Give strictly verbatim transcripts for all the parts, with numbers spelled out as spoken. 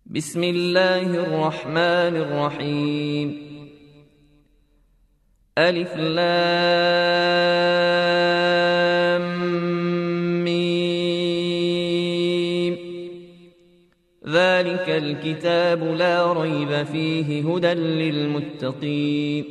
بسم الله الرحمن الرحيم. ألف لام ميم. ذلك الكتاب لا ريب فيه هدى للمتقين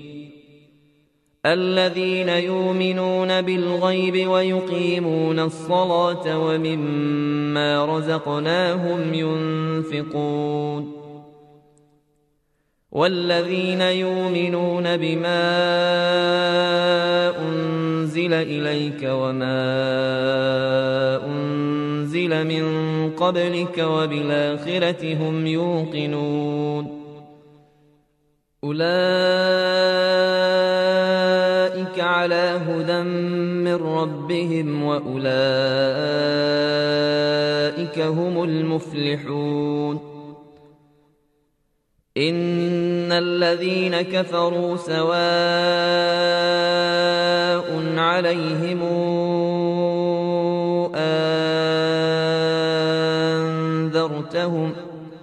الذين يؤمنون بالغيب ويقيمون الصلاة ومما رزقناهم ينفقون والذين يؤمنون بما أنزل إليك وما أنزل من قبلك وبالآخرة هم يوقنون أولئك على هدى من ربهم وأولئك هم المفلحون. إن الذين كفروا سواء عليهم أنذرتهم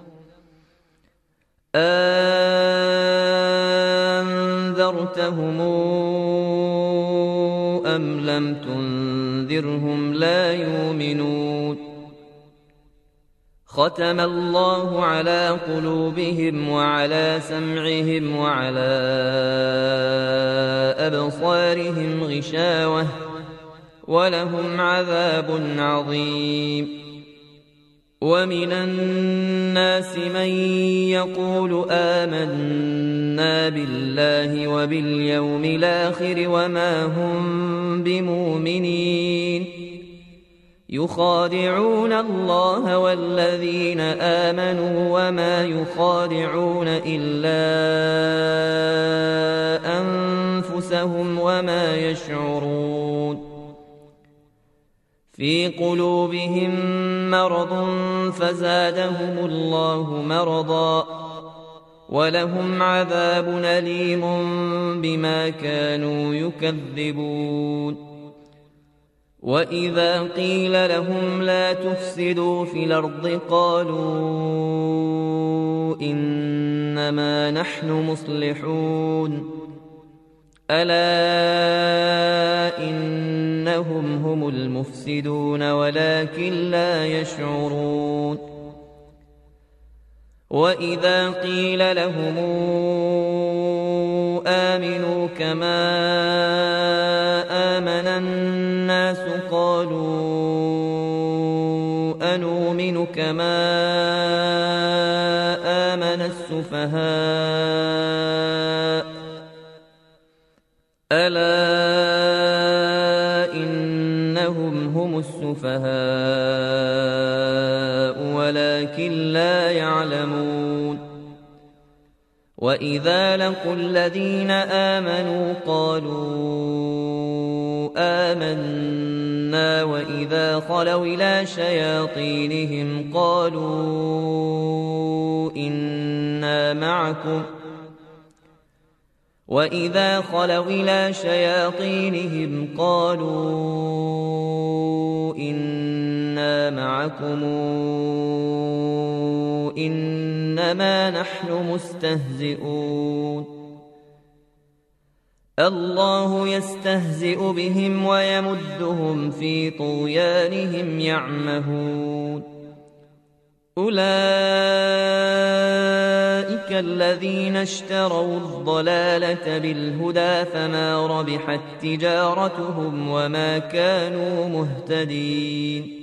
أنذرتهم أم لم تنذرهم لا يؤمنون. ختم الله على قلوبهم وعلى سمعهم وعلى أبصارهم غشاوة ولهم عذاب عظيم. ومن الناس من يقول آمنا بالله وباليوم الآخر وما هم بمؤمنين يخادعون الله والذين آمنوا وما يخادعون إلا أنفسهم وما يشعرون. في قلوبهم مرض فزادهم الله مرضا ولهم عذاب أليم بما كانوا يكذبون. وإذا قيل لهم لا تفسدوا في الأرض قالوا إنما نحن مصلحون ألا إنهم هم المفسدون ولكن لا يشعرون. وإذا قيل لهم آمنوا كما آمن الناس قالوا أنؤمن كما آمن السفهاء ألا إنهم هم السفهاء ولكن لا يعلمون. وإذا لقوا الذين آمنوا قالوا آمنا وإذا خلوا إلى شياطينهم قالوا إنا معكم وإذا خلوا إلى شياطينهم قالوا إنا معكم إنما نحن مستهزئون. الله يستهزئ بهم ويمدهم في طغيانهم يعمهون. أولئك الذين اشتروا الضلالة بالهدى فما ربحت تجارتهم وما كانوا مهتدين.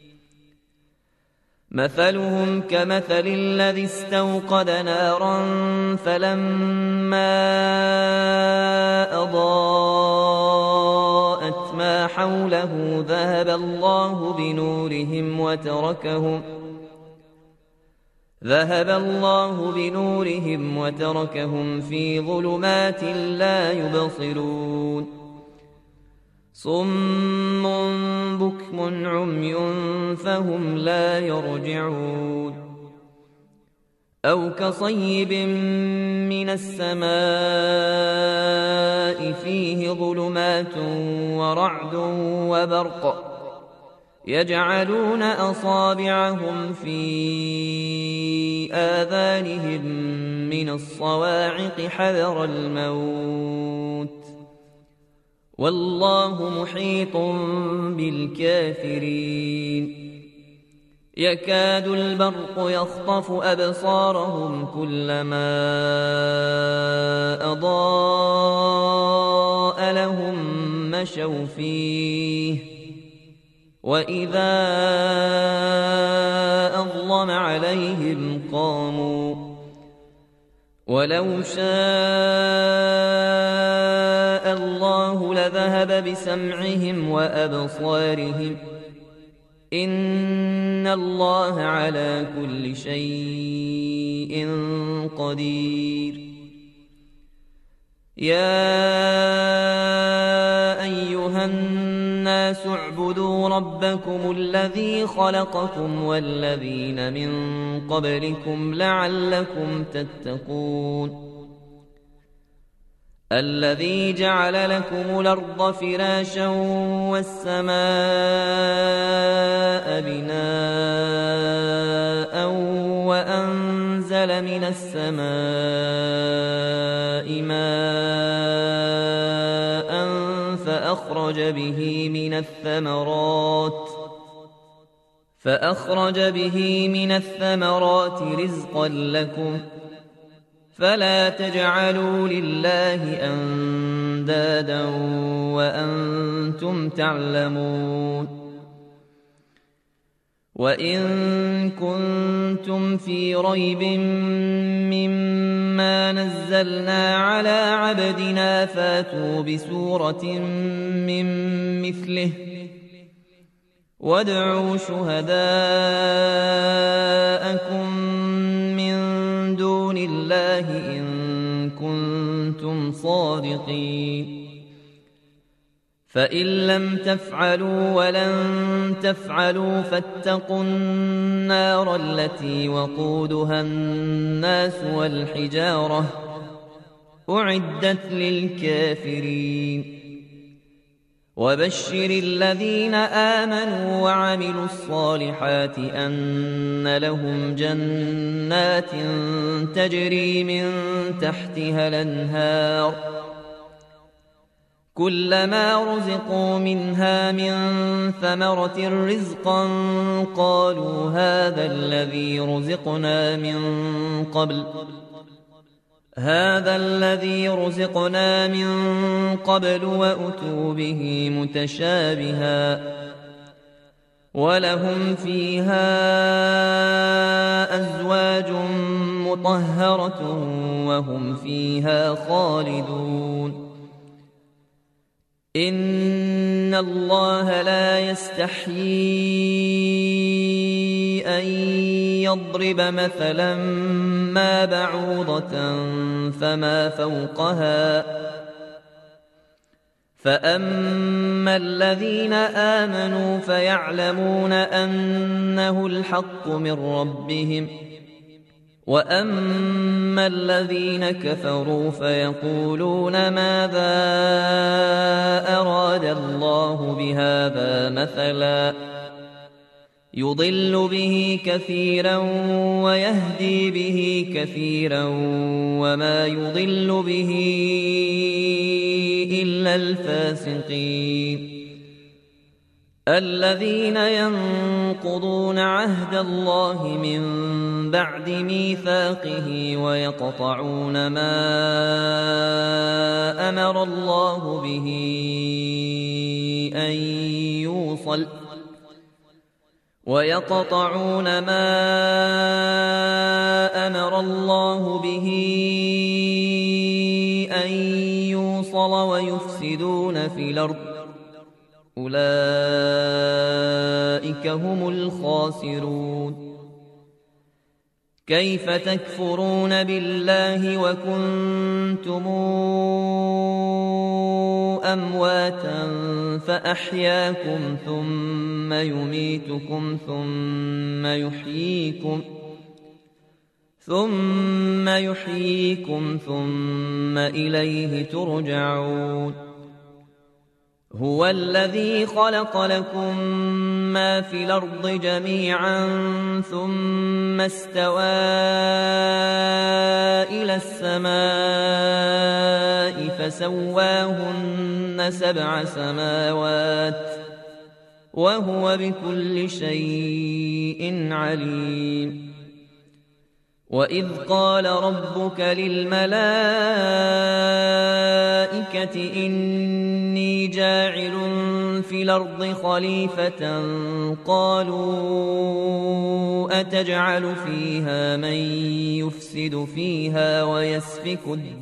مثلهم كمثل الذي استوقد نارا فلما أضاءت ما حوله ذهب الله بنورهم وتركهم ذهب الله بنورهم وتركهم في ظلمات لا يبصرون. صم بكم عمي فهم لا يرجعون. أو كصيب من السماء فيه ظلمات ورعد وبرق يجعلون أصابعهم في آذانهم من الصواعق حذر الموت والله محيط بالكافرين يكاد البرق يخطف أبصارهم كلما أضاء لهم مشوا فيه وإذا أظلم عليهم قاموا ولو شاء الله لذهب بسمعهم وأبصارهم إن الله على كل شيء قدير يا أيها الناس اعبدوا ربكم الذي خلقكم والذين من قبلكم لعلكم تتقون الذي جعل لكم الأرض فراشا والسماء بناء وأنزل من السماء ماء فأخرج به من الثمرات فأخرج به من الثمرات رزقا لكم فلا تجعلوا لله أندادا وأنتم تعلمون وإن كنتم في ريب مما نزلنا على عبدنا فاتوا بسورة من مثله وادعوا شهداءكم من دون الله إن كنتم صادقين فإن لم تفعلوا ولن تفعلوا فاتقوا النار التي وقودها الناس والحجارة أعدت للكافرين وبشر الذين آمنوا وعملوا الصالحات أن لهم جنات تجري من تحتها الأنهار كلما رزقوا منها من ثمرة رزقا قالوا هذا الذي رزقنا من قبل هذا الذي رزقنا من قبل وأتوا به متشابها ولهم فيها أزواج مطهرة وهم فيها خالدون إن الله لا يستحيي أن يضرب مثلا ما بعوضة فما فوقها فأما الذين آمنوا فيعلمون أنه الحق من ربهم وأما الذين كفروا فيقولون ماذا أراد الله بهذا مثلا يضل به كثيرا ويهدي به كثيرا وما يضل به إلا الفاسقين الذين ينقضون عهد الله من بعد ميثاقه ويقطعون ما أمر الله به أن يوصل ويقطعون ما أمر الله به أن يوصل ويفسدون في الأرض أولئك هم الخاسرون كيف تكفرون بالله وكنتم أمواتا فأحياكم ثم يميتكم ثم يحييكم ثم يحييكم ثم إليه ترجعون هو الذي خلق لكم ما في الأرض جميعا ثم استوى إلى السماء فسواهن سبع سماوات وهو بكل شيء عليم. وإذ قال ربك للملائكة إني جاعل في الأرض خليفة قالوا أتجعل فيها من يفسد فيها ويسفك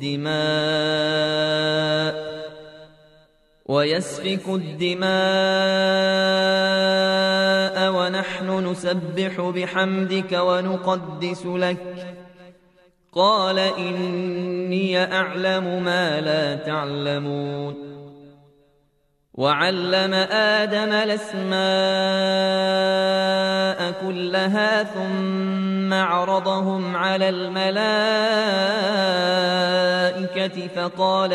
الدماء ويسفك الدماء ونحن نسبح بحمدك ونقدس لك قال إني أعلم ما لا تعلمون. وعلم آدم الأسماء كلها ثم عرضهم على الملائكة فقال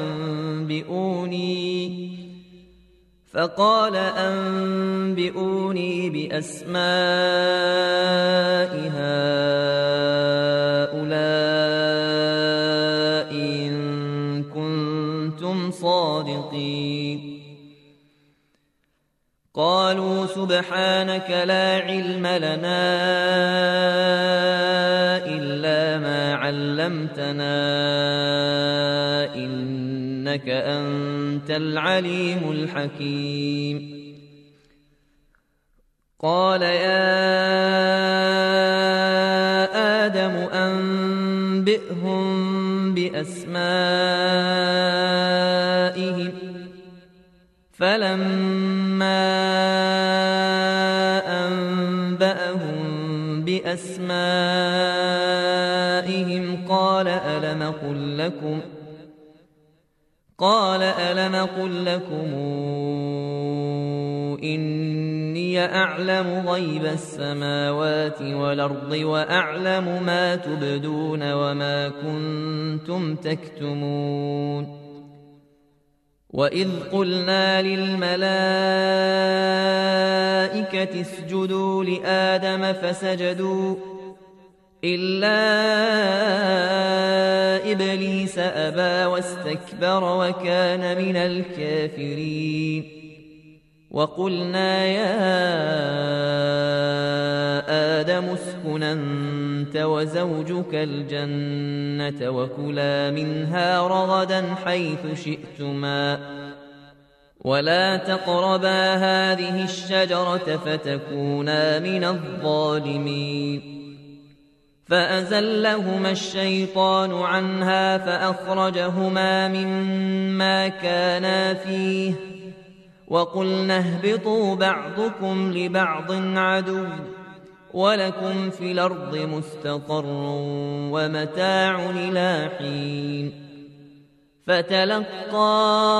أنبئوني فقال أنبئوني بأسماء هؤلاء إن كنتم صادقين. قالوا سبحانك لا علم لنا إلا ما علمتنا إنك أنت العليم الحكيم. قال يا آدم أنبئهم بأسمائهم فلما أنبأهم بأسمائهم قال ألم أقل لكم قال ألم أقل لكم إني أعلم غيب السماوات والأرض وأعلم ما تبدون وما كنتم تكتمون. وإذ قلنا للملائكة اسجدوا لآدم فسجدوا إلا إبليس أبى واستكبر وكان من الكافرين. وقلنا يا آدم اسكن أنت وزوجك الجنة وكلا منها رغدا حيث شئتما ولا تقربا هذه الشجرة فتكونا من الظالمين. فأزلهما الشيطان عنها فأخرجهما مما كانا فيه وقلنا اهبطوا بعضكم لبعض عدو ولكم في الأرض مستقر ومتاع إلى حين. فتلقى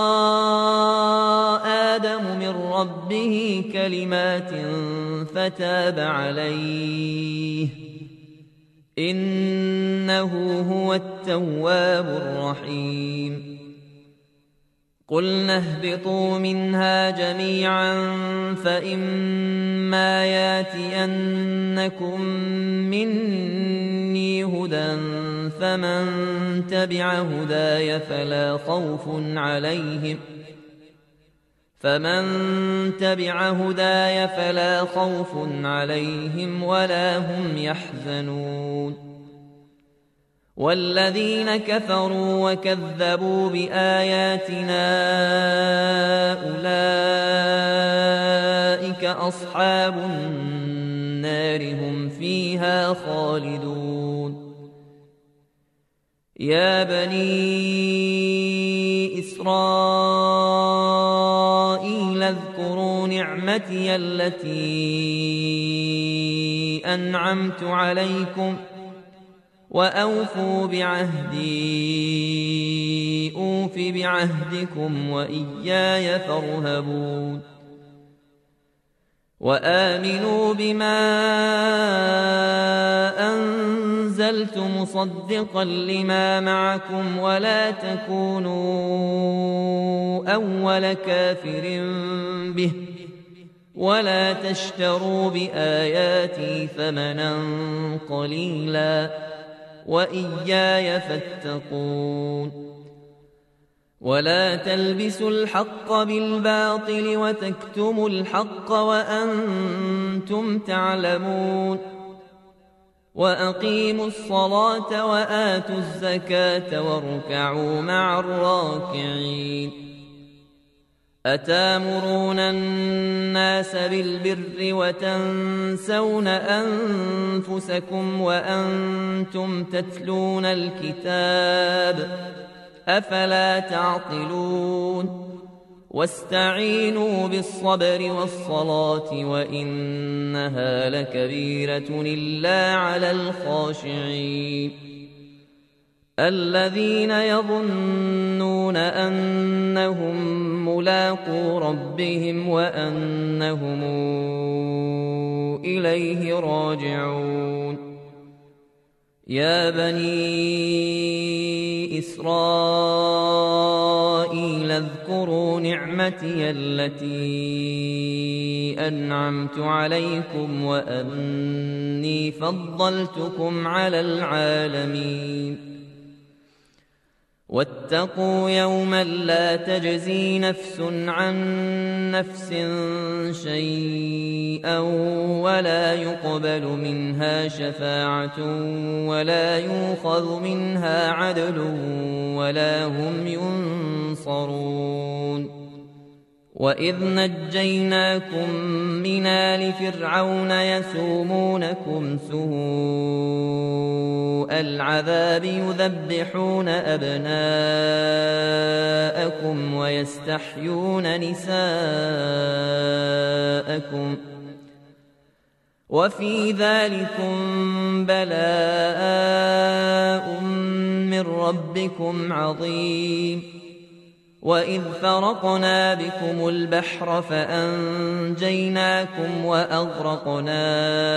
آدم من ربه كلمات فتاب عليه إنه هو التواب الرحيم. قلنا اهبطوا منها جميعا فإما ياتينكم مني هدى فمن تبع هداي فلا خوف عليهم فمن تبع هداي فلا خوف عليهم ولا هم يحزنون. والذين كفروا وكذبوا بآياتنا أولئك أصحاب النار هم فيها خالدون. يا بني إسرائيل اذكروا نعمتي التي أنعمت عليكم وأوفوا بعهدي أوف بعهدكم وإياي فارهبون. وآمنوا بما أنزلت أنزلت مصدقا لما معكم ولا تكونوا أول كافر به ولا تشتروا بآياتي ثمنا قليلا وإياي فاتقون ولا تلبسوا الحق بالباطل وتكتموا الحق وأنتم تعلمون وأقيموا الصلاة وآتوا الزكاة واركعوا مع الراكعين أتامرون الناس بالبر وتنسون أنفسكم وأنتم تتلون الكتاب أفلا تعقلون واستعينوا بالصبر والصلاة وإنها لكبيرة إلا على الخاشعين الذين يظنون أنهم ملاقو ربهم وأنهم إليه راجعون يا بني إسرائيل اذكروا نعمتي التي أنعمت عليكم وأني فضلتكم على العالمين واتقوا يوما لا تجزي نفس عن نفس شيئا ولا يقبل منها شفاعة ولا يؤخذ منها عدل ولا هم ينصرون وإذ نجيناكم من آل فرعون يسومونكم سوء العذاب يذبحون أبناءكم ويستحيون نساءكم وفي ذلكم بلاء من ربكم عظيم وإذ فرقنا بكم البحر فأنجيناكم وأغرقنا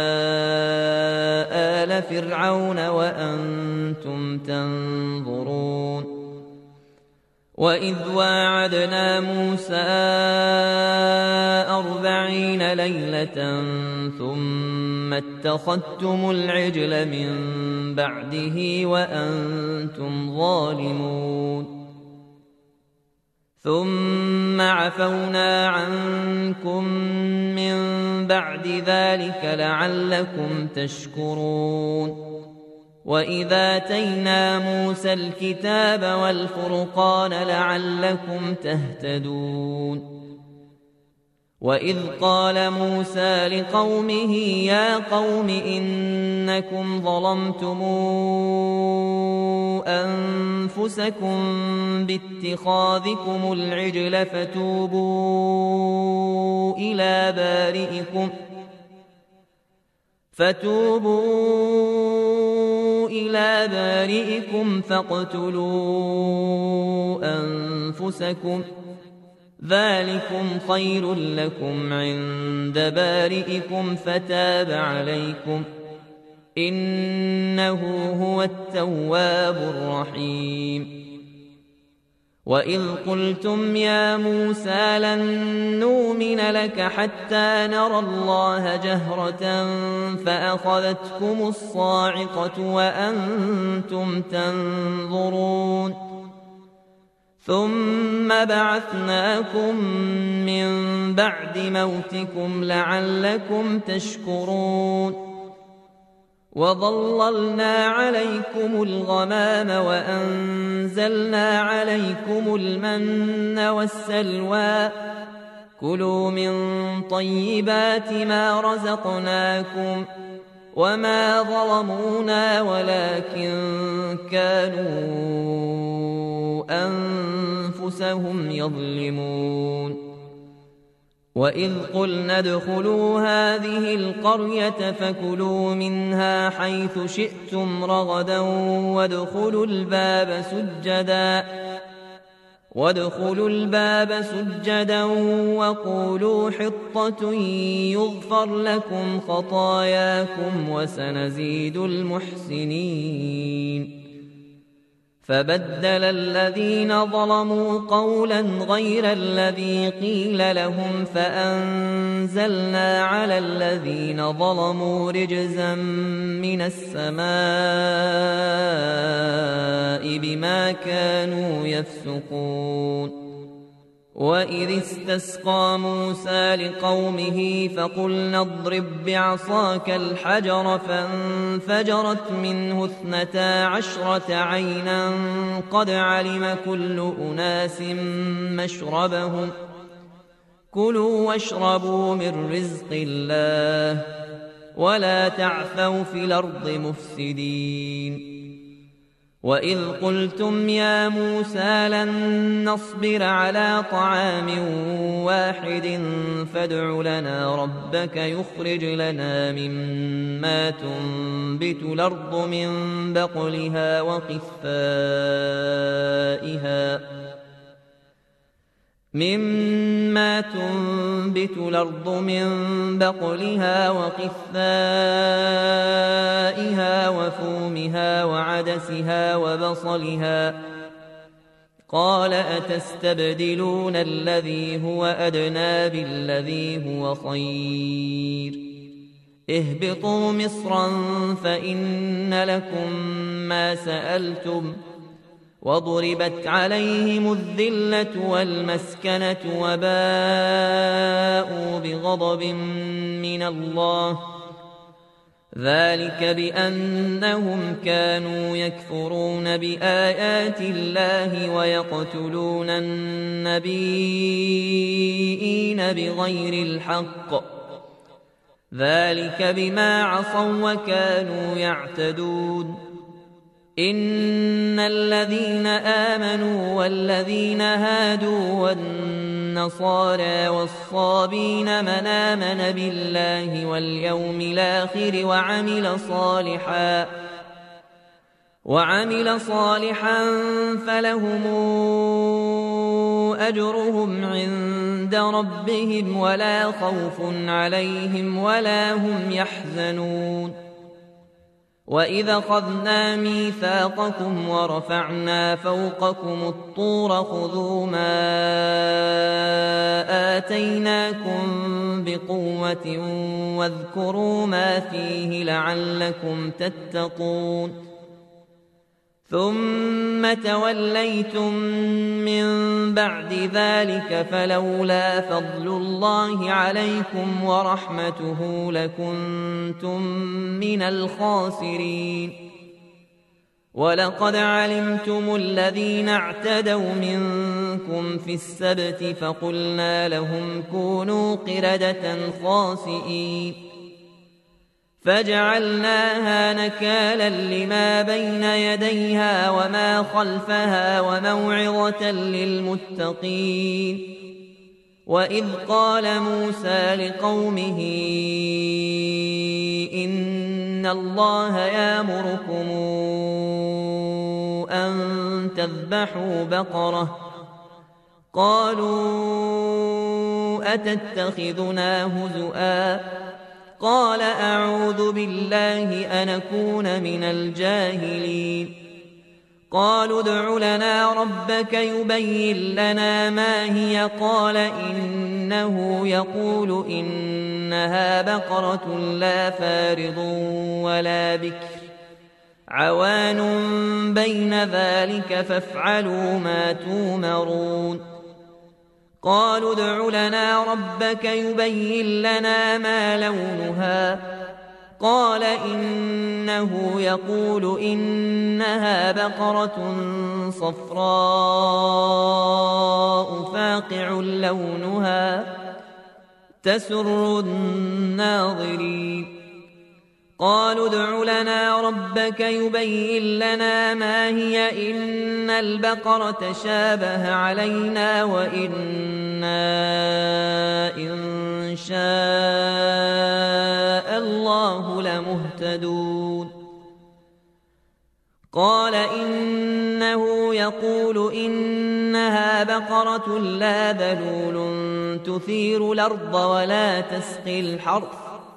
آل فرعون وأنتم تنظرون وإذ واعدنا موسى أربعين ليلة ثم اتخذتم العجل من بعده وأنتم ظالمون ثم عفونا عنكم من بعد ذلك لعلكم تشكرون وإذا آتينا موسى الكتاب والفرقان لعلكم تهتدون وإذ قال موسى لقومه يا قوم إنكم ظلمتم أنفسكم باتخاذكم العجل فتوبوا إلى بارئكم فتوبوا إلى بارئكم فاقتلوا أنفسكم ذلكم خير لكم عند بارئكم فتاب عليكم إنه هو التواب الرحيم وإذ قلتم يا موسى لن نؤمن لك حتى نرى الله جهرة فأخذتكم الصاعقة وأنتم تنظرون ثم بعثناكم من بعد موتكم لعلكم تشكرون وظللنا عليكم الغمام وأنزلنا عليكم المن والسلوى كلوا من طيبات ما رزقناكم وما ظلمونا ولكن كانوا أنفسهم يظلمون وإذ قلنا ادخلوا هذه القرية فكلوا منها حيث شئتم رغدا وادخلوا الباب سجدا وادخلوا الباب سجدا وقولوا حطة يغفر لكم خطاياكم وسنزيد المحسنين. فبدل الذين ظلموا قولا غير الذي قيل لهم فأنزلنا على الذين ظلموا رجزا من السماء بما كانوا يفسقون. وإذ استسقى موسى لقومه فقلنا اضرب بعصاك الحجر فانفجرت منه اثنتا عشرة عينا قد علم كل أناس مشربهم كلوا واشربوا من رزق الله ولا تعثوا في الأرض مفسدين. وإذ قلتم يا موسى لن نصبر على طعام واحد فادع لنا ربك يخرج لنا مما تنبت الأرض من بقلها وقثائها مما تنبت الأرض من بقلها وقثائها وفومها وعدسها وبصلها قال أتستبدلون الذي هو أدنى بالذي هو خير اهبطوا مصرا فإن لكم ما سألتم وضربت عليهم الذلة والمسكنة وباءوا بغضب من الله ذلك بأنهم كانوا يكفرون بآيات الله ويقتلون النبيين بغير الحق ذلك بما عصوا وكانوا يعتدون. إن الذين آمنوا والذين هادوا والنصارى والصابين من آمن بالله واليوم الآخر وعمل صالحا وعمل صالحا فلهم أجرهم عند ربهم ولا خوف عليهم ولا هم يحزنون. وإذا أخذنا ميثاقكم ورفعنا فوقكم الطور خذوا ما آتيناكم بقوة واذكروا ما فيه لعلكم تتقون. ثم توليتم من بعد ذلك فلولا فضل الله عليكم ورحمته لكنتم من الخاسرين. ولقد علمتم الذين اعتدوا منكم في السبت فقلنا لهم كونوا قردة خاسئين فجعلناها نكالا لما بين يديها وما خلفها وموعظة للمتقين. وإذ قال موسى لقومه إن الله يأمركم أن تذبحوا بقرة قالوا أتتخذنا هزؤا قال أعوذ بالله أن أكون من الجاهلين. قالوا ادع لنا ربك يبين لنا ما هي قال إنه يقول إنها بقرة لا فارض ولا بكر عوان بين ذلك فافعلوا ما تومرون. قالوا ادع لنا ربك يبين لنا ما لونها قال إنه يقول إنها بقرة صفراء فاقع لونها تسر الناظرين. قالوا ادع لنا ربك يبين لنا ما هي إن البقرة شابه علينا وإنا إن شاء الله لمهتدون. قال إنه يقول إنها بقرة لا ذلول تثير الأرض ولا تسقي الحرث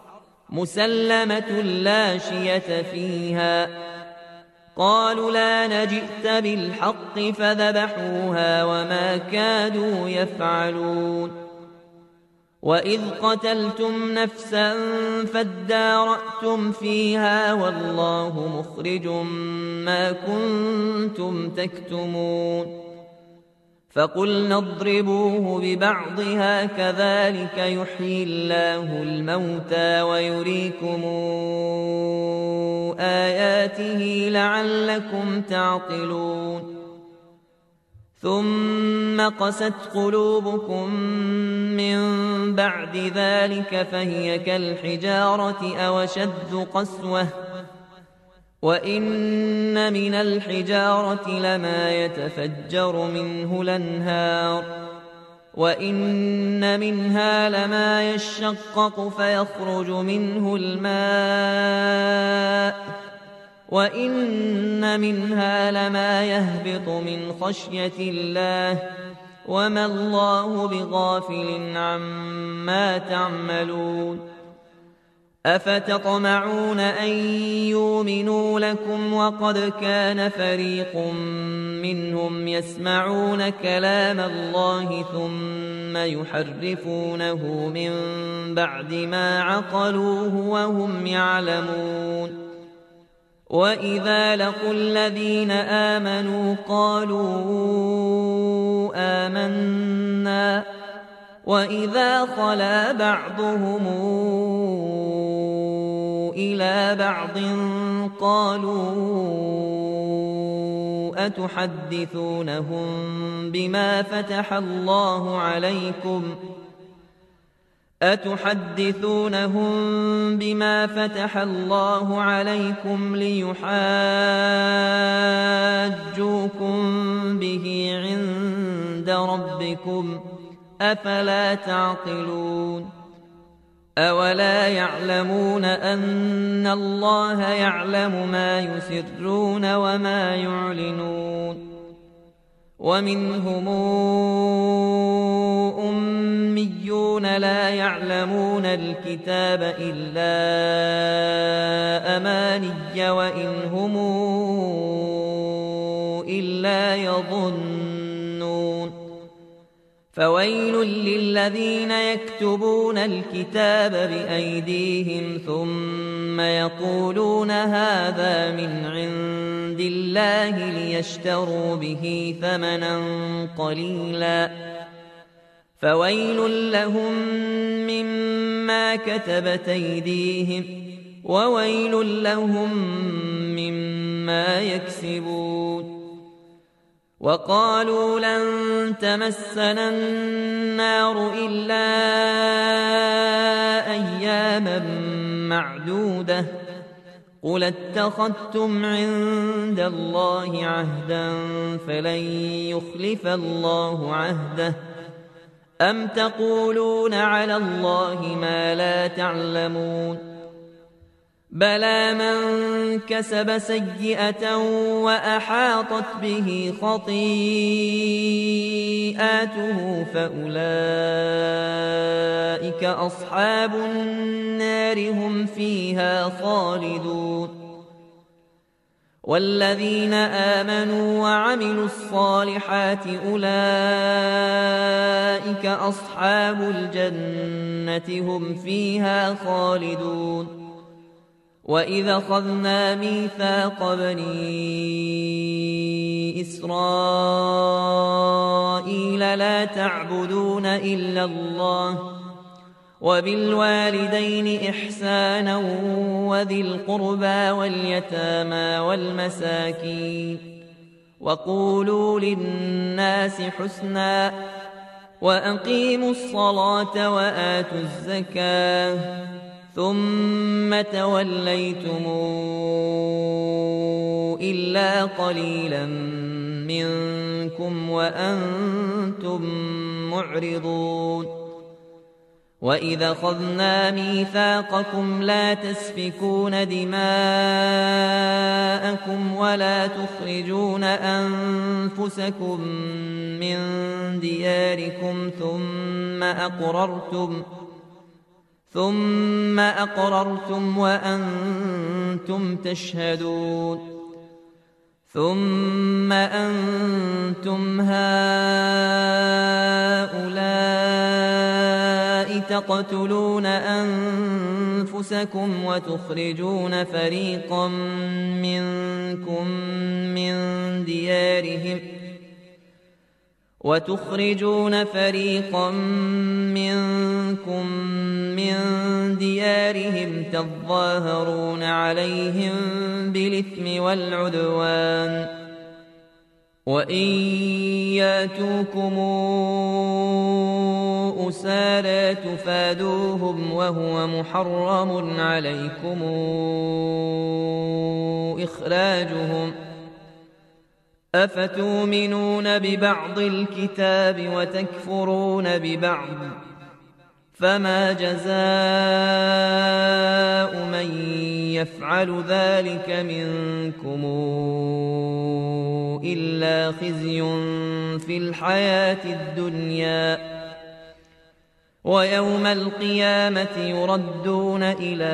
مسلمة لا شية فيها. قالوا لا نجئت بالحق فذبحوها وما كادوا يفعلون. وإذ قتلتم نفسا فادارأتم فيها والله مخرج ما كنتم تكتمون. فقلنا اضربوه ببعضها كذلك يحيي الله الموتى ويريكم آياته لعلكم تعقلون. ثم قست قلوبكم من بعد ذلك فهي كالحجارة أو أشد قسوة وإن من الحجارة لما يتفجر منه الأنهار وإن منها لما يشقق فيخرج منه الماء وإن منها لما يهبط من خشية الله وما الله بغافل عما تعملون. أفتطمعون أن يؤمنوا لكم وقد كان فريق منهم يسمعون كلام الله ثم يحرفونه من بعد ما عقلوه وهم يعلمون. وإذا لقوا الذين آمنوا قالوا آمنا وإذا خلا بعضهم إلى بعض قالوا أتحدثونهم بما فتح الله عليكم أتحدثونهم بما فتح الله عليكم ليحاجوكم به عند ربكم أفلا تعقلون. أولا يعلمون أن الله يعلم ما يسرون وما يعلنون. ومنهم أميون لا يعلمون الكتاب إلا أماني وإن هم إلا يظنون. فويل للذين يكتبون الكتاب بأيديهم ثم يقولون هذا من عند الله ليشتروا به ثمنا قليلا فويل لهم مما كتبت أيديهم وويل لهم مما يكسبون. وقالوا لن تمسنا النار إلا أياما معدودة قل اتخذتم عند الله عهدا فلن يخلف الله عهده أم تقولون على الله ما لا تعلمون. بلى من كسب سيئة وأحاطت به خطيئاته فأولئك أصحاب النار هم فيها خالدون. والذين آمنوا وعملوا الصالحات أولئك أصحاب الجنة هم فيها خالدون. وإذا أخذنا ميثاق بني إسرائيل لا تعبدون إلا الله وبالوالدين إحسانا وذي القربى واليتامى والمساكين وقولوا للناس حسنا وأقيموا الصلاة وآتوا الزكاة ثم توليتم إلا قليلا منكم وأنتم معرضون. وإذا أخذنا ميثاقكم لا تسفكون دماءكم ولا تخرجون أنفسكم من دياركم ثم أقررتم ثم أقررتم وأنتم تشهدون ثم أنتم هؤلاء تقتلون أنفسكم وتخرجون فريقا منكم من ديارهم وتخرجون فريقا منكم من ديارهم تظاهرون عليهم بالإثم والعدوان وإن ياتوكم أسارى تفادوهم وهو محرم عليكم إخراجهم أفتؤمنون ببعض الكتاب وتكفرون ببعض فما جزاء من يفعل ذلك منكم إلا خزي في الحياة الدنيا ويوم القيامة يردون إلى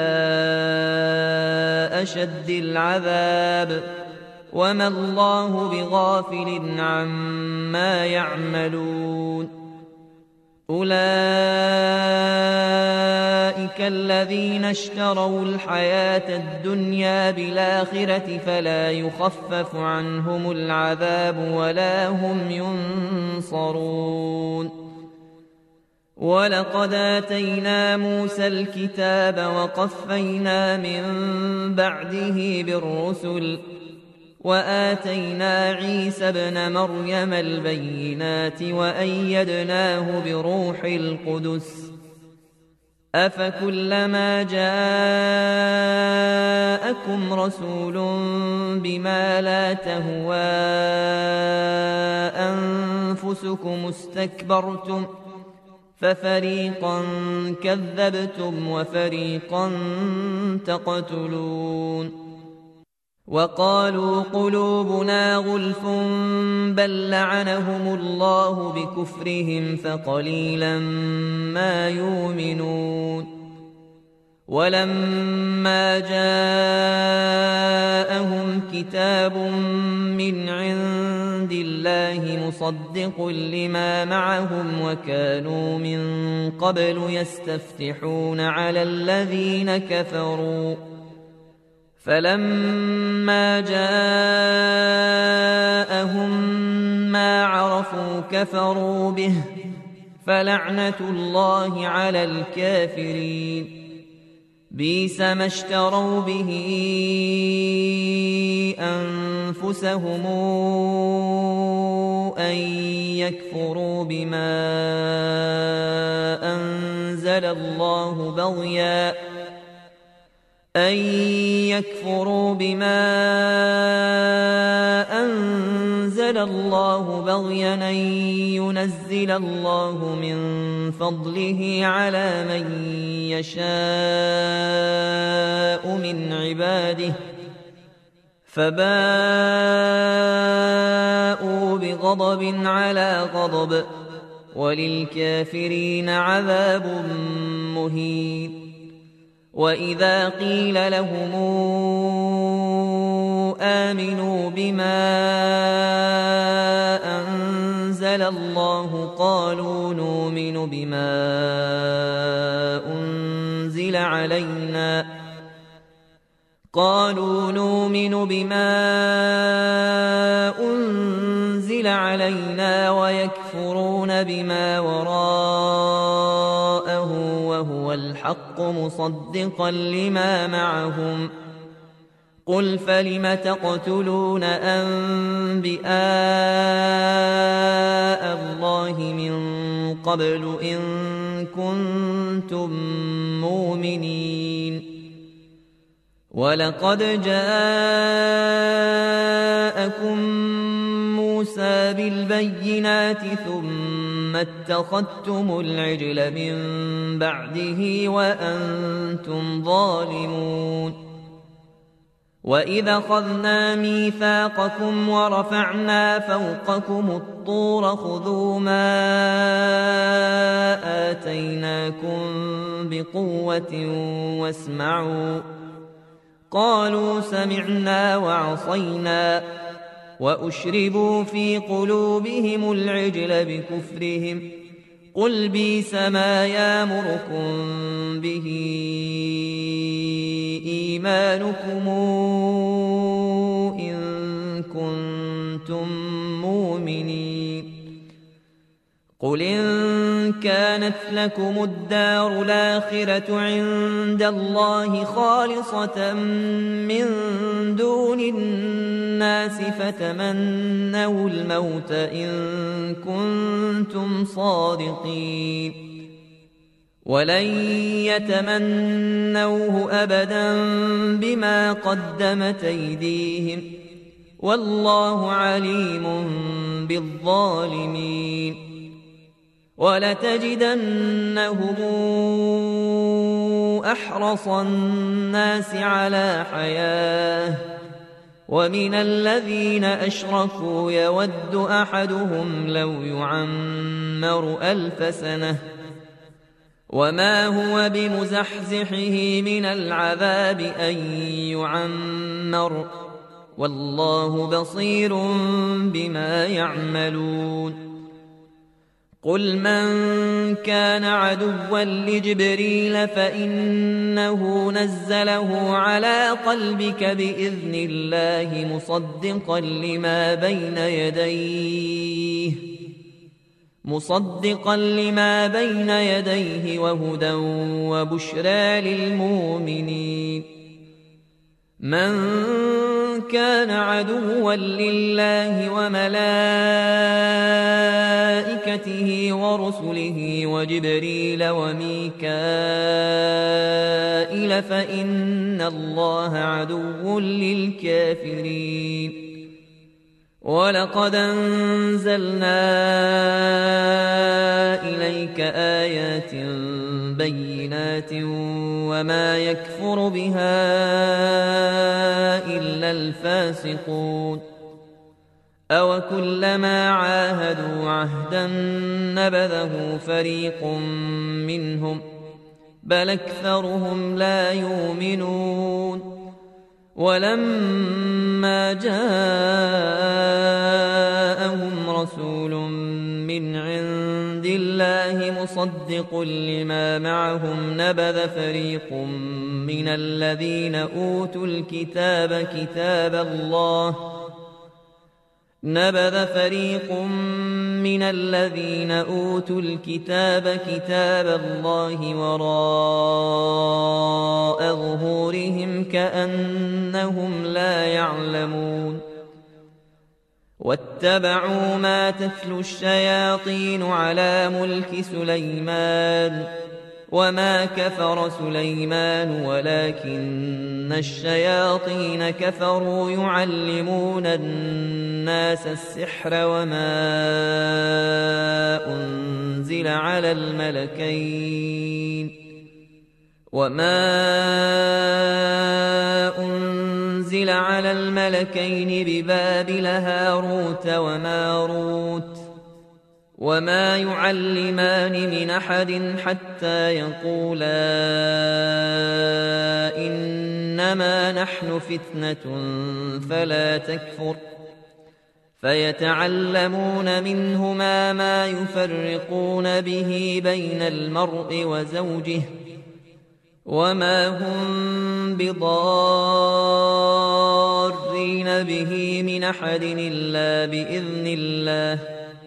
أشد العذاب وما الله بغافل عما يعملون أولئك الذين اشتروا الحياة الدنيا بالآخرة فلا يخفف عنهم العذاب ولا هم ينصرون ولقد آتينا موسى الكتاب وقفينا من بعده بالرسل وآتينا عيسى ابن مريم البينات وأيدناه بروح القدس أفكلما جاءكم رسول بما لا تهوى أنفسكم استكبرتم ففريقا كذبتم وفريقا تقتلون وقالوا قلوبنا غلف بل لعنهم الله بكفرهم فقليلا ما يؤمنون ولما جاءهم كتاب من عند الله مصدق لما معهم وكانوا من قبل يستفتحون على الذين كفروا فلما جاءهم ما عرفوا كفروا به فلعنة الله على الكافرين بئس ما اشتروا به أنفسهم أن يكفروا بما أنزل الله بغيا أن يكفروا بما أنزل الله بغيا أن ينزل الله من فضله على من يشاء من عباده فباءوا بغضب على غضب وللكافرين عذاب مهين وإذا قيل لهم آمنوا بما أنزل الله قالوا نؤمن بما أنزل علينا قالوا نؤمن بما أنزل علينا ويكفرون بما وراءه وهو الحق مصدقا لما معهم قل فلم تقتلون أنبياء الله من قبل إن كنتم مؤمنين ولقد جاءكم موسى بالبينات ثم اتخذتم العجل من بعده وأنتم ظالمون وإذا أخذنا ميثاقكم ورفعنا فوقكم الطور خذوا ما آتيناكم بقوة واسمعوا قالوا سمعنا وعصينا وأشربوا في قلوبهم العجل بكفرهم قل بئس ما يأمركم به إيمانكم إن كنتم مؤمنين قل إن كانت لكم الدار الآخرة عند الله خالصة من دون الناس فتمنوا الموت إن كنتم صادقين ولن يتمنوه أبدا بما قدمت أيديهم والله عليم بالظالمين ولتجدنهم أحرص الناس على حياة ومن الذين أشركوا يود أحدهم لو يعمر ألف سنة وما هو بمزحزحه من العذاب أن يعمر والله بصير بما يعملون قل من كان عدوا لجبريل فإنه نزله على قلبك بإذن الله مصدقا لما بين يديه مصدقا لما بين يديه وهدى وبشرى للمؤمنين من كان عدوا لله وملائكته ورسله وجبريل وميكائيل فإن الله عدو للكافرين ولقد أنزلنا إليك آيات بينات وما يكفر بها إلا الفاسقون أو كلما عاهدوا عهدا نبذه فريق منهم بل أكثرهم لا يؤمنون ولما جاءهم رسول من عند الله مصدق لما معهم نبذ فريق من الذين أوتوا الكتاب كتاب الله نبذ فريق من الذين أوتوا الكتاب كتاب الله وراء ظهورهم كأنهم لا يعلمون واتبعوا ما تتلو الشياطين على ملك سليمان وما كفر سليمان ولكن الشياطين كفروا يعلمون الناس السحر وما أنزل على الملكين وما أنزل على الملكين ببابل هاروت وماروت وما يعلمان من أحد حتى يقولا إنما نحن فتنة فلا تكفر فيتعلمون منهما ما يفرقون به بين المرء وزوجه وما هم بضارين به من أحد إلا بإذن الله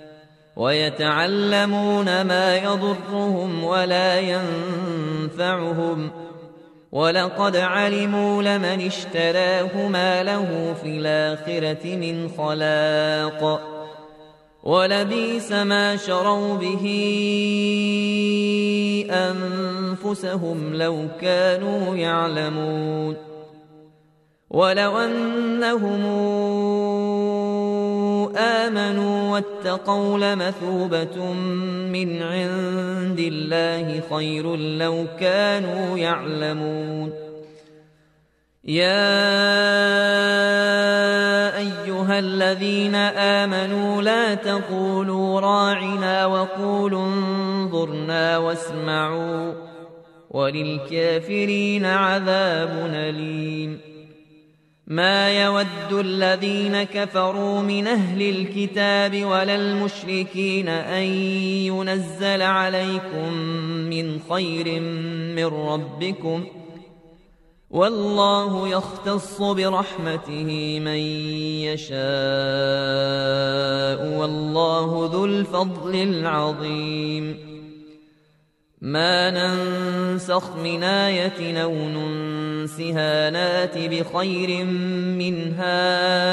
ويتعلمون ما يضرهم ولا ينفعهم ولقد علموا لمن اشتراه ما له في الآخرة من خلاق ولبئس ما شروا به أنفسهم لو كانوا يعلمون ولو أنهم آمنوا واتقوا لمثوبة من عند الله خير لو كانوا يعلمون. يا أيها الذين آمنوا لا تقولوا راعنا وقولوا انظرنا واسمعوا وللكافرين عذاب أليم. ما يود الذين كفروا من أهل الكتاب ولا المشركين أن ينزل عليكم من خير من ربكم والله يختص برحمته من يشاء والله ذو الفضل العظيم. ما ننسخ من آية أو ننسها نات بخير منها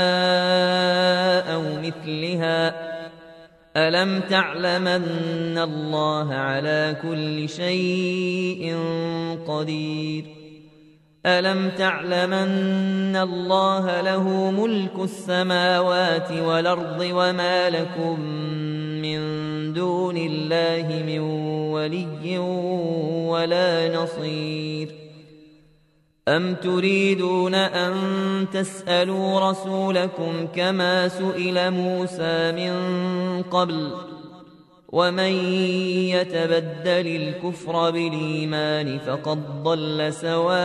أو مثلها ألم تعلم أن الله على كل شيء قدير. ألم تعلم أن الله له ملك السماوات والأرض وما لكم من دون الله من ولي ولا نصير. أم تريدون أن تسألوا رسولكم كما سئل موسى من قبل ومن يتبدل الكفر بالإيمان فقد ضل سواء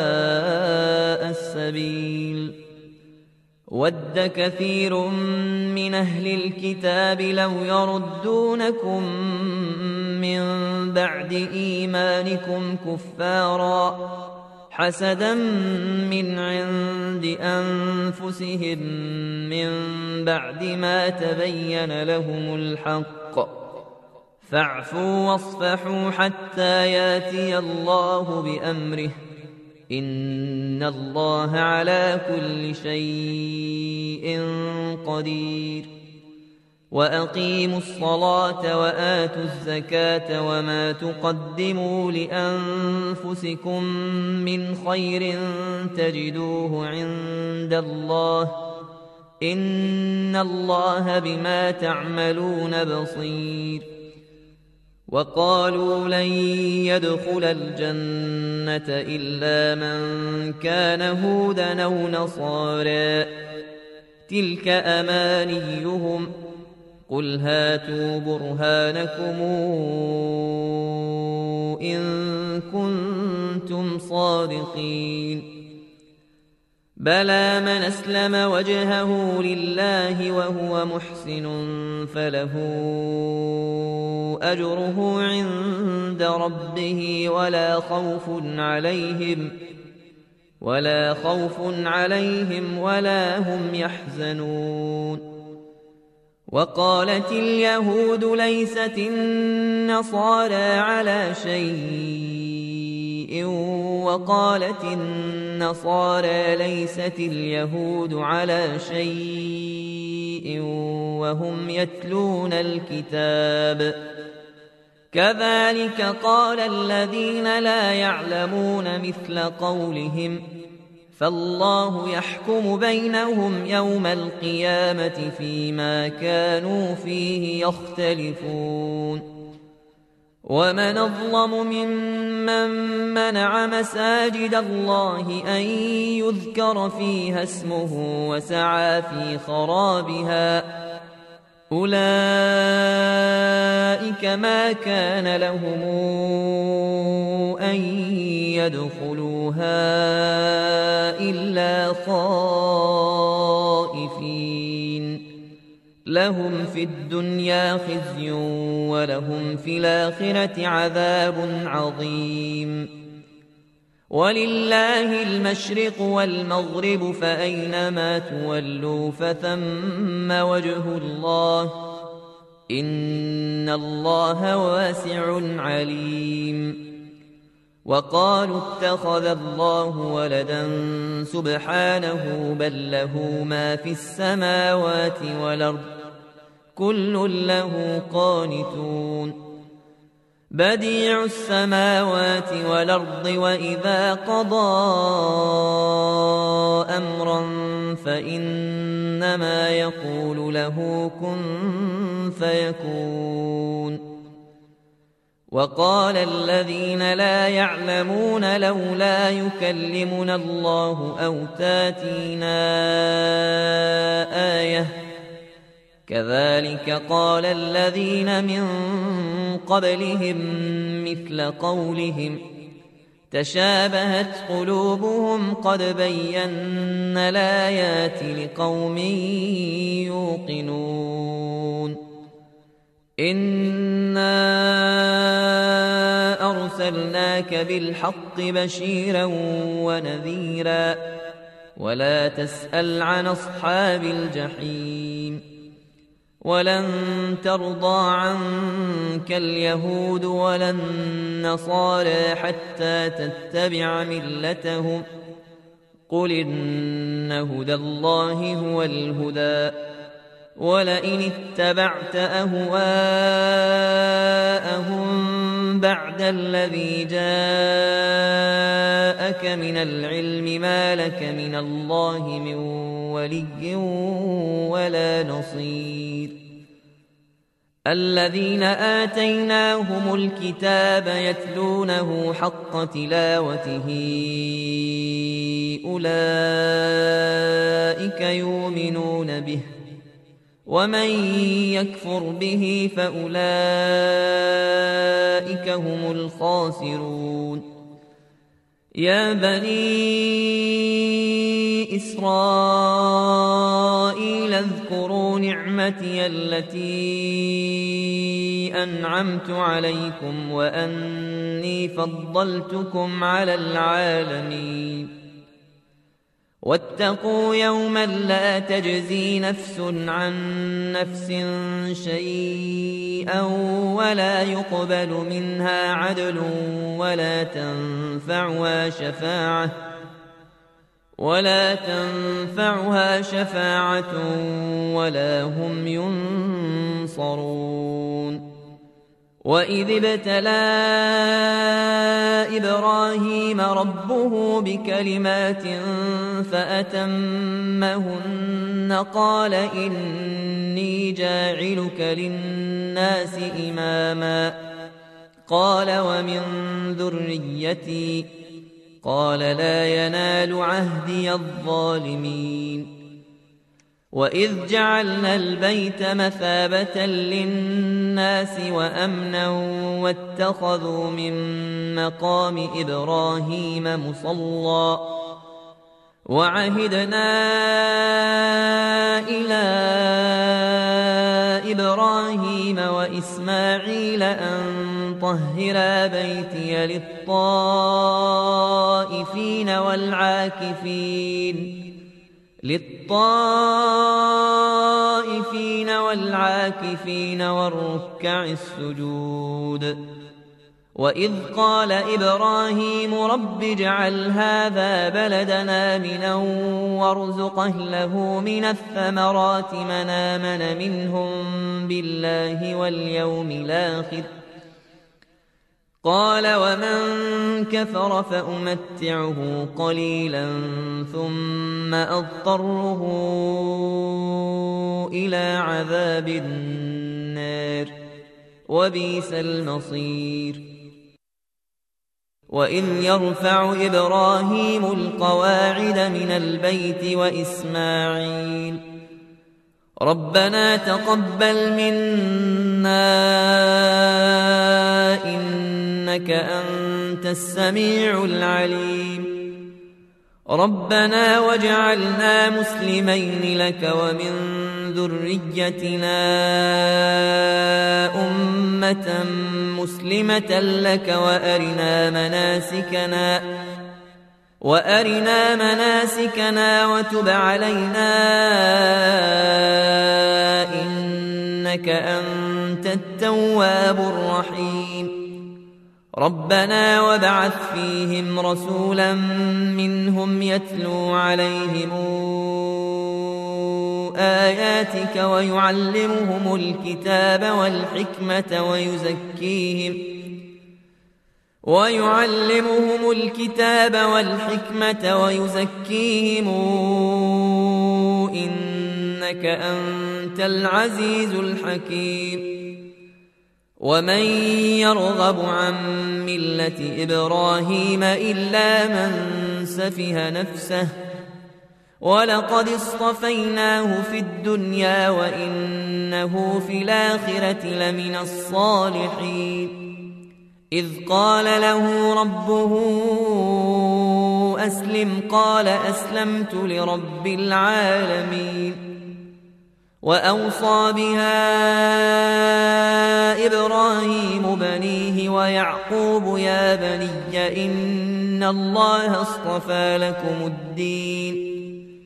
السبيل. ود كثير من أهل الكتاب لو يردونكم من بعد إيمانكم كفارا حسدا من عند أنفسهم من بعد ما تبين لهم الحق فاعفوا واصفحوا حتى ياتي الله بأمره إن الله على كل شيء قدير. وأقيموا الصلاة وآتوا الزكاة وما تقدموا لأنفسكم من خير تجدوه عند الله إن الله بما تعملون بصير. وقالوا لن يدخل الجنة إلا من كان هودا أو نصارى تلك أمانيهم قل هاتوا برهانكم إن كنتم صادقين. بلى من أسلم وجهه لله وهو محسن فله أجره عند ربه ولا خوف عليهم ولا خوف عليهم ولا هم يحزنون. وقالت اليهود ليست النصارى على شيء وقالت النصارى ليست اليهود على شيء وهم يتلون الكتاب كذلك قال الذين لا يعلمون مثل قولهم فالله يحكم بينهم يوم القيامة فيما كانوا فيه يختلفون. ومن أظلم ممن منع مساجد الله أن يذكر فيها اسمه وسعى في خرابها أولئك ما كان لهم أن يدخلوها إلا خائفين لهم في الدنيا خزي ولهم في الآخرة عذاب عظيم. ولله المشرق والمغرب فأينما تولوا فثم وجه الله إن الله واسع عليم. وقالوا اتخذ الله ولدا سبحانه بل له ما في السماوات والأرض كل له قانتون. بديع السماوات والأرض وإذا قضى أمرا فإنما إنما يقول له كن فيكون. وقال الذين لا يعلمون لولا يكلمنا الله أو تاتينا آية كذلك قال الذين من قبلهم مثل قولهم تشابهت قلوبهم قد بينا الآيات لقوم يوقنون. إنا أرسلناك بالحق بشيرا ونذيرا ولا تسأل عن أصحاب الجحيم. ولن ترضى عنك اليهود ولا النصارى حتى تتبع ملتهم قل إن هدى الله هو الهدى ولئن اتبعت أهواءهم بعد الذي جاءك من العلم ما لك من الله من ولي ولا نصير. الذين آتيناهم الكتاب يتلونه حق تلاوته أولئك يؤمنون به ومن يكفر به فأولئك هم الخاسرون. يا بني إسرائيل اذكروا نعمتي التي أنعمت عليكم وأني فضلتكم على العالمين. واتقوا يوما لا تجزي نفس عن نفس شيئا ولا يقبل منها عدل ولا تنفعها شفاعة ولا تنفعها شفاعة ولا هم ينصرون. وإذ ابتلى إبراهيم ربه بكلمات فأتمهن قال إني جاعلك للناس إماما قال ومن ذريتي قال لا ينال عهدي الظالمين. وإذ جعلنا البيت مثابة للناس وأمنا واتخذوا من مقام إبراهيم مصلى وعهدنا إلى إبراهيم وإسماعيل أن طهرا بيتي للطائفين والعاكفين للطائفين والعاكفين والركع السجود. وإذ قال إبراهيم رب اجعل هذا بلدنا آمنا وارزق أهله من الثمرات من آمن منهم بالله واليوم الآخر قال ومن كفر فأمتعه قليلا ثم أضطره إلى عذاب النار وبئس المصير. وإذ يرفع إبراهيم القواعد من البيت وإسماعيل ربنا تقبل منا إنك أنت السميع العليم ربنا واجعلنا مسلمين لك ومن ذريتنا أمة مسلمة لك وأرنا مناسكنا وأرنا مناسكنا وتب علينا إنك أنت التواب الرحيم. ربنا وابعث فيهم رسولا منهم يتلو عليهم آياتك ويعلمهم الكتاب والحكمة ويزكيهم ويعلمهم الكتاب والحكمة ويزكيهم إنك أنت العزيز الحكيم ومن يرغب عن ملة إبراهيم إلا من سفه نفسه ولقد اصطفيناه في الدنيا وإنه في الآخرة لمن الصالحين إذ قال له ربه أسلم قال أسلمت لرب العالمين وأوصى بها إبراهيم بنيه ويعقوب يا بني إن الله اصطفى لكم الدين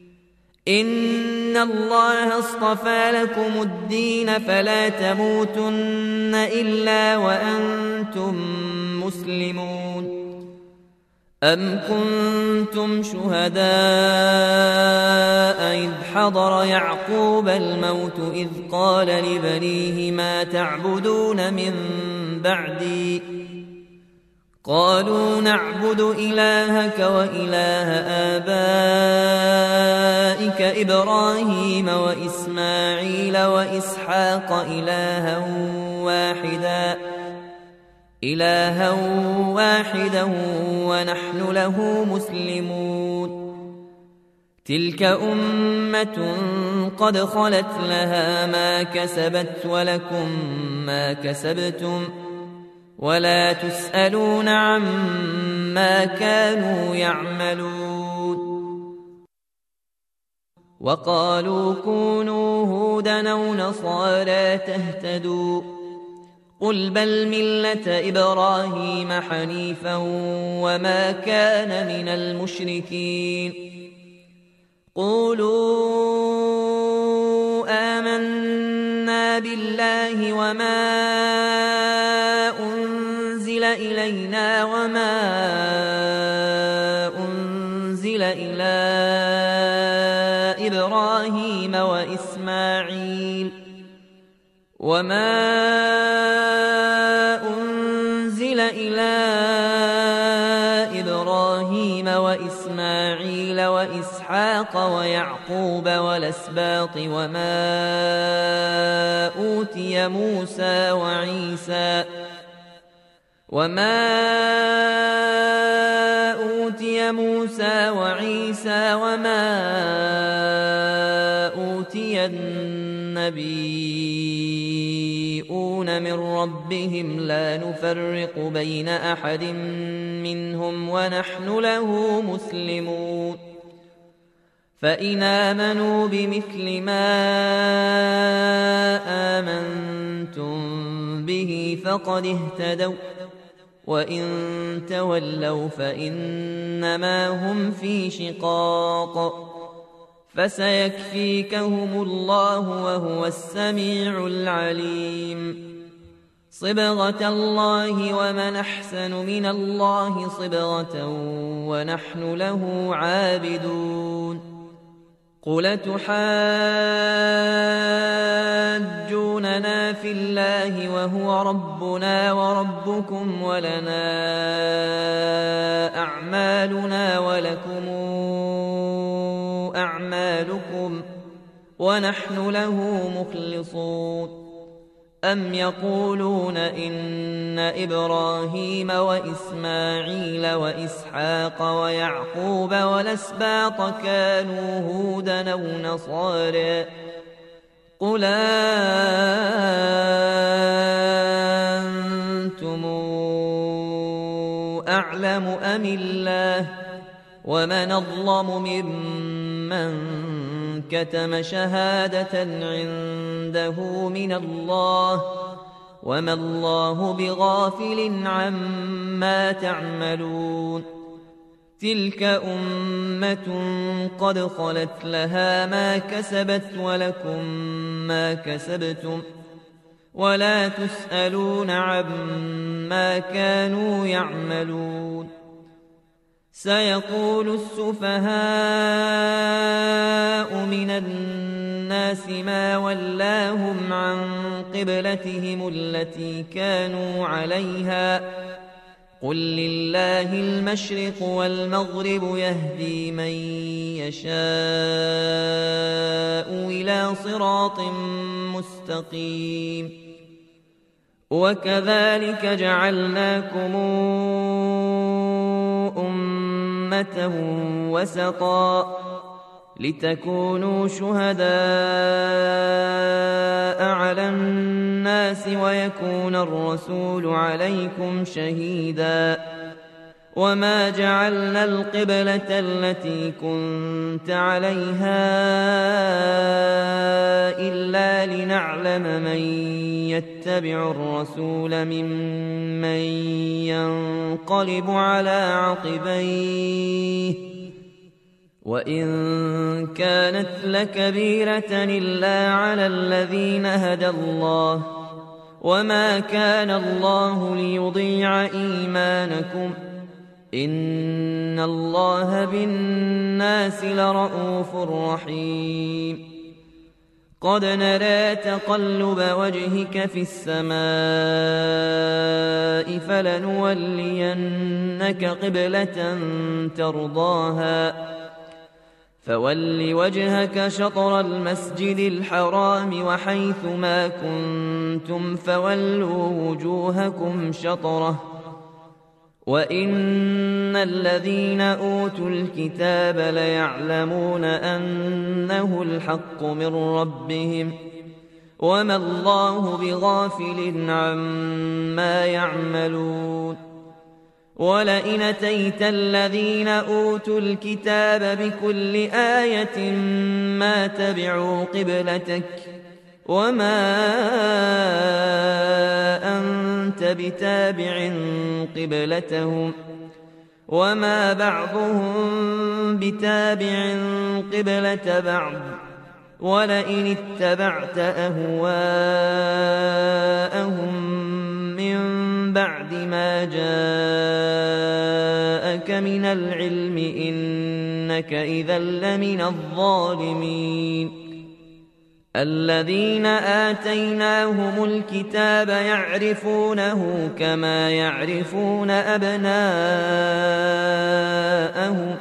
إن الله اصطفى لكم الدين فلا تموتن إلا وأنتم مسلمون أم كنتم شهداء إذ حضر يعقوب الموت إذ قال لبنيه ما تعبدون من بعدي قالوا نعبد إلهك وإله آبائك إبراهيم وإسماعيل وإسحاق إلها واحدا إلها واحدا ونحن له مسلمون تلك أمة قد خلت لها ما كسبت ولكم ما كسبتم ولا تسألون عما كانوا يعملون وقالوا كونوا هودا أو نصارى تهتدوا قل بل ملة إبراهيم حنيفا وما كان من المشركين قولوا آمنا بالله وما أنزل إلينا وما أنزل إلى إبراهيم وإسماعيل وما أنزل إلى إبراهيم وإسماعيل وإسحاق ويعقوب والأسباط وما أوتي موسى وعيسى وما أوتي موسى وعيسى وما أوتي النبيون من ربهم لا نفرق بين أحد منهم ونحن له مسلمون فإن آمنوا بمثل ما آمنتم به فقد اهتدوا وإن تولوا فإنما هم في شقاق فسيكفيكهم الله وهو السميع العليم صبغة الله ومن أحسن من الله صبغة ونحن له عابدون قل تحاجوننا في الله وهو ربنا وربكم ولنا أعمالنا ولكم أعمالكم ونحن له مخلصون أم يقولون إن إبراهيم وإسماعيل وإسحاق ويعقوب والأسباط كانوا هودا أو نصارى قل أنتم أعلم أم الله ومن أظلم ممن كتم شهادة عنده من الله وما الله بغافل عما تعملون تلك أمة قد خلت لها ما كسبت ولكم ما كسبتم ولا تسألون عما كانوا يعملون سيقول السفهاء من الناس ما ولاهم عن قبلتهم التي كانوا عليها قل لله المشرق والمغرب يهدي من يشاء إلى صراط مستقيم وكذلك جعلناكم أمة وسطا لتكونوا شهداء على الناس ويكون الرسول عليكم شهيدا وما جعلنا القبلة التي كنت عليها إلا لنعلم من يتبع الرسول ممن ينقلب على عقبيه وإن كانت لكبيرة إلا على الذين هدى الله وما كان الله ليضيع إيمانكم إن الله بالناس لرءوف رحيم قد نرى تقلب وجهك في السماء فلنولينك قبلة ترضاها فول وجهك شطر المسجد الحرام وحيث ما كنتم فولوا وجوهكم شطره وإن الذين أوتوا الكتاب ليعلمون أنه الحق من ربهم وما الله بغافل عما يعملون ولئن أتيت الذين أوتوا الكتاب بكل آية ما تبعوا قبلتك وما أنت بتابع قبلتهم وما بعضهم بتابع قبلة بعض ولئن اتبعت أهواءهم من بعد ما جاءك من العلم إنك إذا لمن الظالمين الذين آتيناهم الكتاب يعرفونه كما يعرفون أبناءهم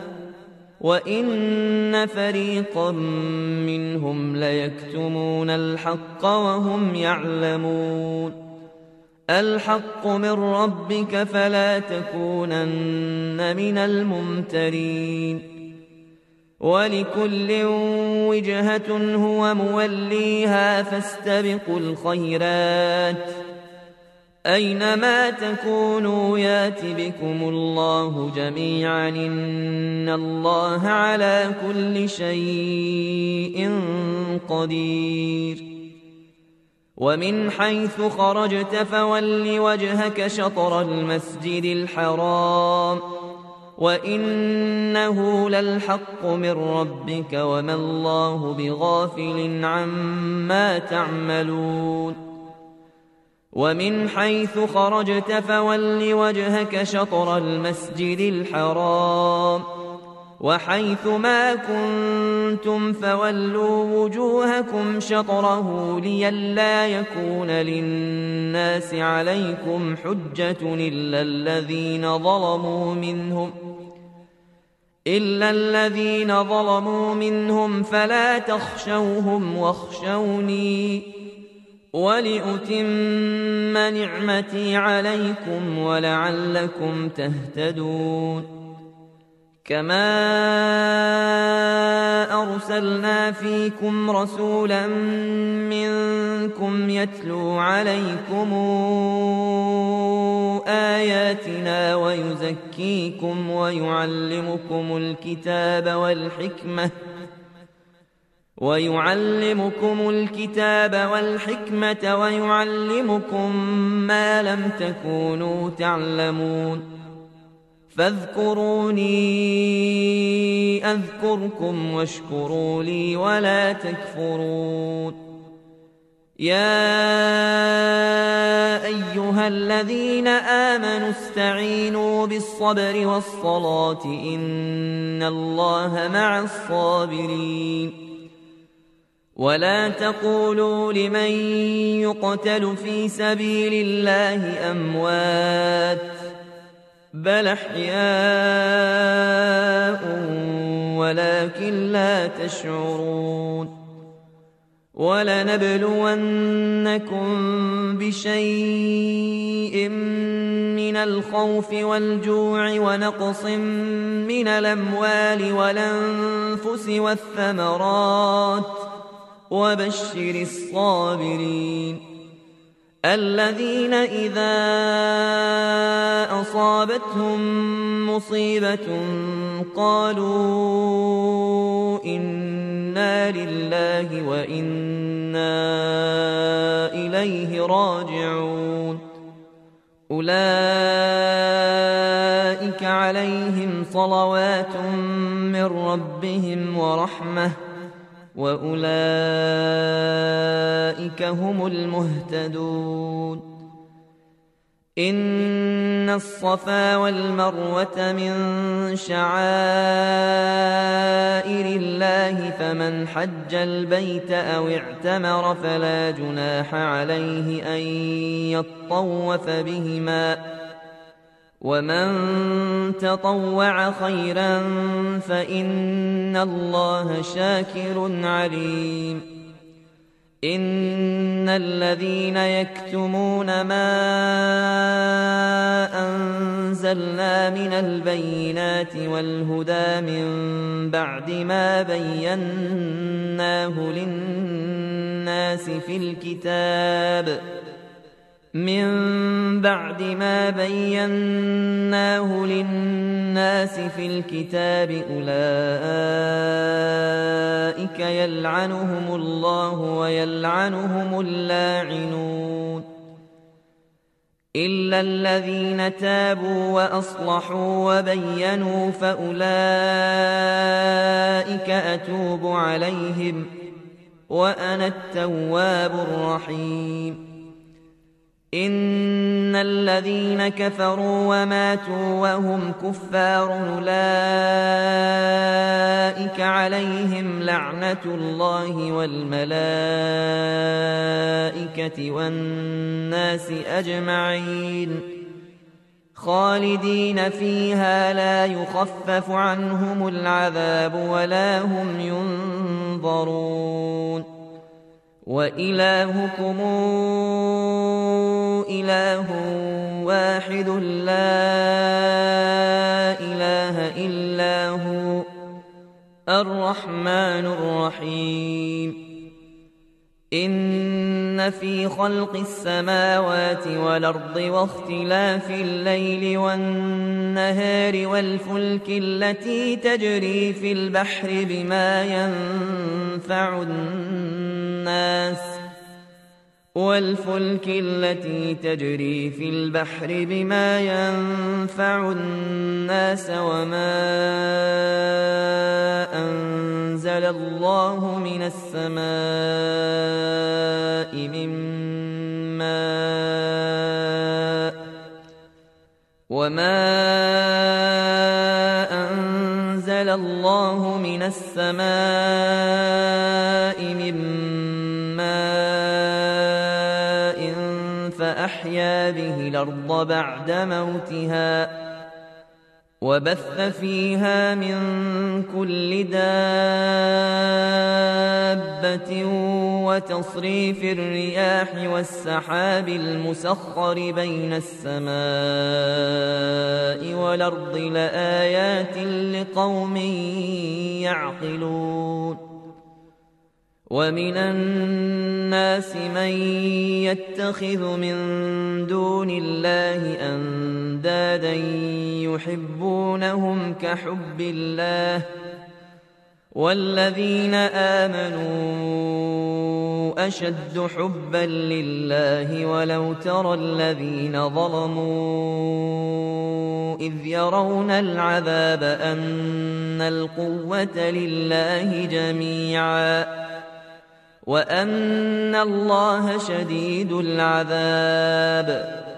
وإن فريقا منهم ليكتمون الحق وهم يعلمون الحق من ربك فلا تكونن من الممترين ولكل وجهة هو موليها فاستبقوا الخيرات أينما تكونوا يات بكم الله جميعا إن الله على كل شيء قدير ومن حيث خرجت فول وجهك شطر المسجد الحرام وإنه للحق من ربك وما الله بغافل عما تعملون ومن حيث خرجت فول وجهك شطر المسجد الحرام وحيث ما كنتم فولوا وجوهكم شطره لئلا يكون للناس عليكم حجة إلا الذين ظلموا منهم إلا الذين ظلموا منهم فلا تخشوهم واخشوني ولأتم نعمتي عليكم ولعلكم تهتدون كما أرسلنا فيكم رسولا منكم يتلو عليكم آياتنا ويزكيكم ويعلمكم الكتاب والحكمة ويعلمكم الكتاب والحكمة ويعلمكم ما لم تكونوا تعلمون فاذكروني أذكركم واشكروا لي ولا تكفرون يا أيها الذين آمنوا استعينوا بالصبر والصلاة إن الله مع الصابرين ولا تقولوا لمن يقتل في سبيل الله أموات بل أحياء ولكن لا تشعرون وَلَنَبْلُوَنَّكُم بِشَيْءٍ مِّنَ الْخَوْفِ وَالْجُوعِ وَنَقْصٍ مِّنَ الْأَمْوَالِ وَالْأَنفُسِ وَالثَّمَرَاتِ وَبَشِّرِ الصَّابِرِينَ الَّذِينَ إِذَا أَصَابَتْهُم مُّصِيبَةٌ قَالُوا إِنَّا لِلَّهِ وَإِنَّا إِلَيْهِ راجعون أولئك عليهم صلوات من ربهم ورحمة وأولئك هم المهتدون إن الصفا والمروة من شعائر الله فمن حج البيت أو اعتمر فلا جناح عليه أن يطوف بهما ومن تطوع خيرا فإن الله شاكر عليم إن الذين يكتمون ما أنزلنا من البينات والهدى من بعد ما بيناه للناس في الكتاب من بعد ما بيناه للناس في الكتاب أولئك يلعنهم الله ويلعنهم اللاعنون إلا الذين تابوا وأصلحوا وبينوا فأولئك أتوب عليهم وأنا التواب الرحيم إن الذين كفروا وماتوا وهم كفار أولئك عليهم لعنة الله والملائكة والناس أجمعين خالدين فيها لا يخفف عنهم العذاب ولا هم ينظرون وإلهكم إله واحد لا إله إلا هو الرحمن الرحيم إن في خلق السماوات والأرض واختلاف الليل والنهار والفلك التي تجري في البحر بما ينفع الناس والفلك التي تجري في البحر بما ينفع الناس وما أنزل الله من السماء من ماء وما أنزل الله من السماء من ماء فأحيا به الأرض بعد موتها وبث فيها من كل دابة وتصريف الرياح والسحاب المسخر بين السماء والأرض لآيات لقوم يعقلون ومن الناس من يتخذ من دون الله أندادا يحبونهم كحب الله والذين آمنوا أشد حبا لله ولو ترى الذين ظلموا إذ يرون العذاب أن القوة لله جميعا وأن الله شديد العذاب